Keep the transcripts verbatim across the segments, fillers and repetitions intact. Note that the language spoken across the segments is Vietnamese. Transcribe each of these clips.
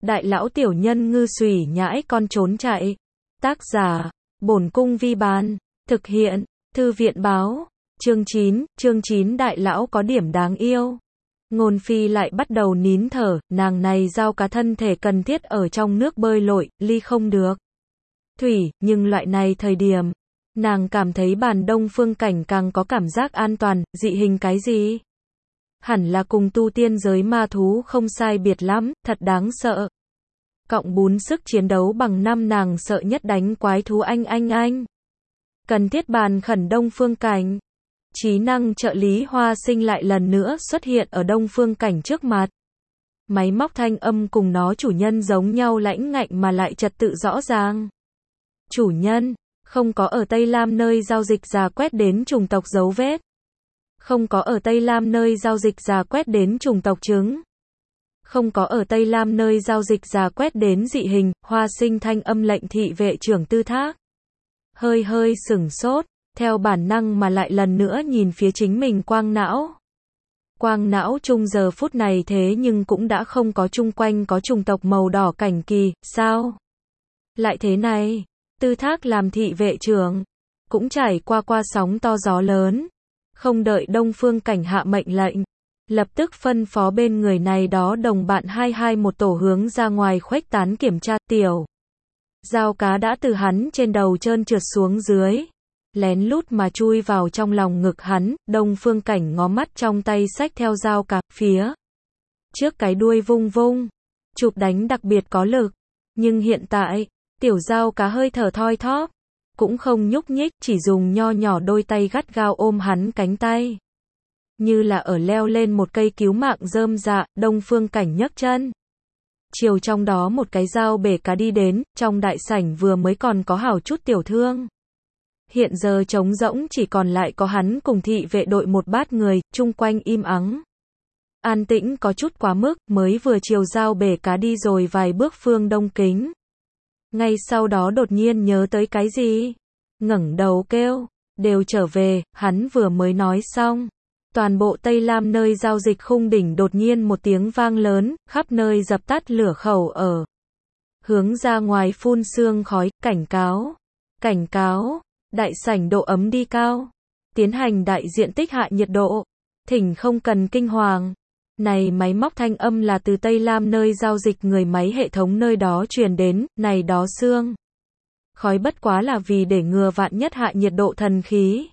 đại lão tiểu nhân ngư xùy nhãi con trốn chạy. Tác giả, Bổn Cung Vi Bán. Thực hiện, Thư viện Báo. Chương chín, chương chín đại lão có điểm đáng yêu. Ngôn Phi lại bắt đầu nín thở, nàng này giao cá thân thể cần thiết ở trong nước bơi lội, ly không được thủy, nhưng loại này thời điểm, nàng cảm thấy bàn Đông Phương Cảnh càng có cảm giác an toàn, dị hình cái gì? Hẳn là cùng tu tiên giới ma thú không sai biệt lắm, thật đáng sợ. Cộng bốn sức chiến đấu bằng năm nàng sợ nhất đánh quái thú anh anh anh. Cần thiết bàn khẩn Đông Phương Cảnh. Trí năng trợ lý Hoa Sinh lại lần nữa xuất hiện ở Đông Phương Cảnh trước mặt. Máy móc thanh âm cùng nó chủ nhân giống nhau lãnh ngạnh mà lại trật tự rõ ràng. Chủ nhân, không có ở Tây Lam nơi giao dịch rà quét đến chủng tộc dấu vết. Không có ở Tây Lam nơi giao dịch rà quét đến chủng tộc trứng. Không có ở Tây Lam nơi giao dịch rà quét đến dị hình. Hoa Sinh thanh âm lệnh thị vệ trưởng Tư Thác. Hơi hơi sửng sốt, theo bản năng mà lại lần nữa nhìn phía chính mình quang não. Quang não chung giờ phút này thế nhưng cũng đã không có chung quanh có chủng tộc màu đỏ cảnh kỳ, sao? Lại thế này, Tư Thác làm thị vệ trưởng, cũng trải qua qua sóng to gió lớn. Không đợi Đông Phương Cảnh hạ mệnh lệnh, lập tức phân phó bên người này đó đồng bạn hai hai một tổ hướng ra ngoài khuếch tán kiểm tra. Tiểu dao cá đã từ hắn trên đầu trơn trượt xuống dưới, lén lút mà chui vào trong lòng ngực hắn. Đông Phương Cảnh ngó mắt trong tay xách theo dao cá, phía trước cái đuôi vung vung, chụp đánh đặc biệt có lực. Nhưng hiện tại, tiểu dao cá hơi thở thoi thóp, cũng không nhúc nhích, chỉ dùng nho nhỏ đôi tay gắt gao ôm hắn cánh tay. Như là ở leo lên một cây cứu mạng rơm dạ. Đông Phương Cảnh nhấc chân, chiều trong đó một cái dao bể cá đi đến. Trong đại sảnh vừa mới còn có hảo chút tiểu thương, hiện giờ trống rỗng chỉ còn lại có hắn cùng thị vệ đội một bát người, chung quanh im ắng. An tĩnh có chút quá mức, mới vừa chiều dao bể cá đi rồi vài bước Phương Đông Kính. Ngay sau đó đột nhiên nhớ tới cái gì, ngẩng đầu kêu, đều trở về. Hắn vừa mới nói xong, toàn bộ Tây Lam nơi giao dịch khung đỉnh đột nhiên một tiếng vang lớn, khắp nơi dập tắt lửa khẩu ở hướng ra ngoài phun sương khói. Cảnh cáo, cảnh cáo, đại sảnh độ ấm đi cao, tiến hành đại diện tích hạ nhiệt độ, thỉnh không cần kinh hoàng. Này máy móc thanh âm là từ Tây Lam nơi giao dịch người máy hệ thống nơi đó truyền đến. Này đó sương khói bất quá là vì để ngừa vạn nhất hạ nhiệt độ thần khí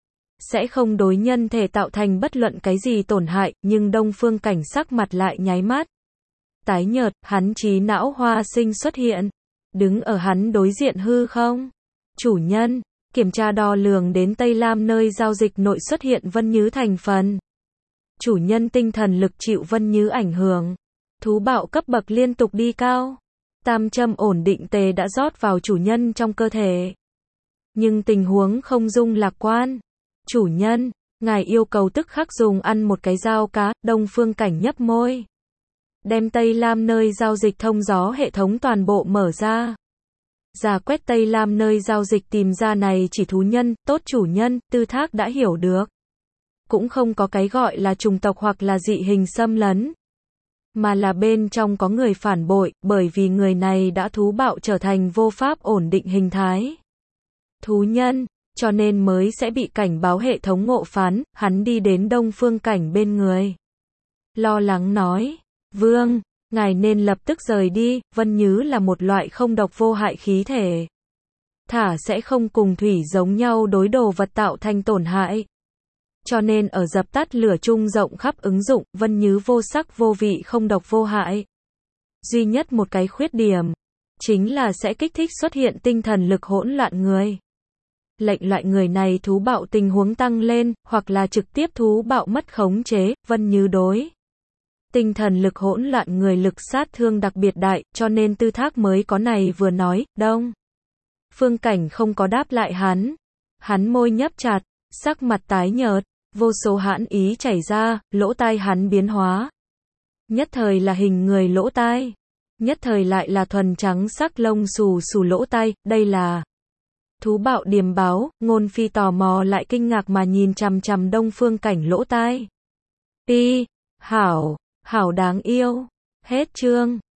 sẽ không đối nhân thể tạo thành bất luận cái gì tổn hại. Nhưng Đông Phương Cảnh sắc mặt lại nháy mắt tái nhợt, hắn trí não Hoa Sinh xuất hiện, đứng ở hắn đối diện hư không. Chủ nhân, kiểm tra đo lường đến Tây Lam nơi giao dịch nội xuất hiện Vân Nhứ thành phần. Chủ nhân tinh thần lực chịu Vân Nhứ ảnh hưởng, thú bạo cấp bậc liên tục đi cao. Tam châm ổn định tề đã rót vào chủ nhân trong cơ thể, nhưng tình huống không dung lạc quan. Chủ nhân, ngài yêu cầu tức khắc dùng ăn một cái dao cá. Đông Phương Cảnh nhấp môi, đem Tây Lam nơi giao dịch thông gió hệ thống toàn bộ mở ra, rà quét Tây Lam nơi giao dịch tìm ra này chỉ thú nhân. Tốt chủ nhân, Tư Thác đã hiểu được. Cũng không có cái gọi là chủng tộc hoặc là dị hình xâm lấn, mà là bên trong có người phản bội, bởi vì người này đã thú bạo trở thành vô pháp ổn định hình thái thú nhân, cho nên mới sẽ bị cảnh báo hệ thống ngộ phán. Hắn đi đến Đông Phương Cảnh bên người, lo lắng nói, Vương, ngài nên lập tức rời đi. Vân Nhứ là một loại không độc vô hại khí thể, thả sẽ không cùng thủy giống nhau đối đồ vật tạo thành tổn hại, cho nên ở dập tắt lửa chung rộng khắp ứng dụng. Vân Nhứ vô sắc vô vị không độc vô hại, duy nhất một cái khuyết điểm chính là sẽ kích thích xuất hiện tinh thần lực hỗn loạn người. Lệnh loại người này thú bạo tình huống tăng lên, hoặc là trực tiếp thú bạo mất khống chế. Vân Nhứ đối tinh thần lực hỗn loạn người lực sát thương đặc biệt đại, cho nên Tư Thác mới có này vừa nói. Đông Phương Cảnh không có đáp lại hắn, hắn môi nhấp chặt, sắc mặt tái nhợt, vô số hãn ý chảy ra. Lỗ tai hắn biến hóa, nhất thời là hình người lỗ tai, nhất thời lại là thuần trắng sắc lông xù xù lỗ tai. Đây là thú bạo điềm báo. Ngôn Phi tò mò lại kinh ngạc mà nhìn chằm chằm Đông Phương Cảnh lỗ tai. Pi, hảo, hảo đáng yêu. Hết chương.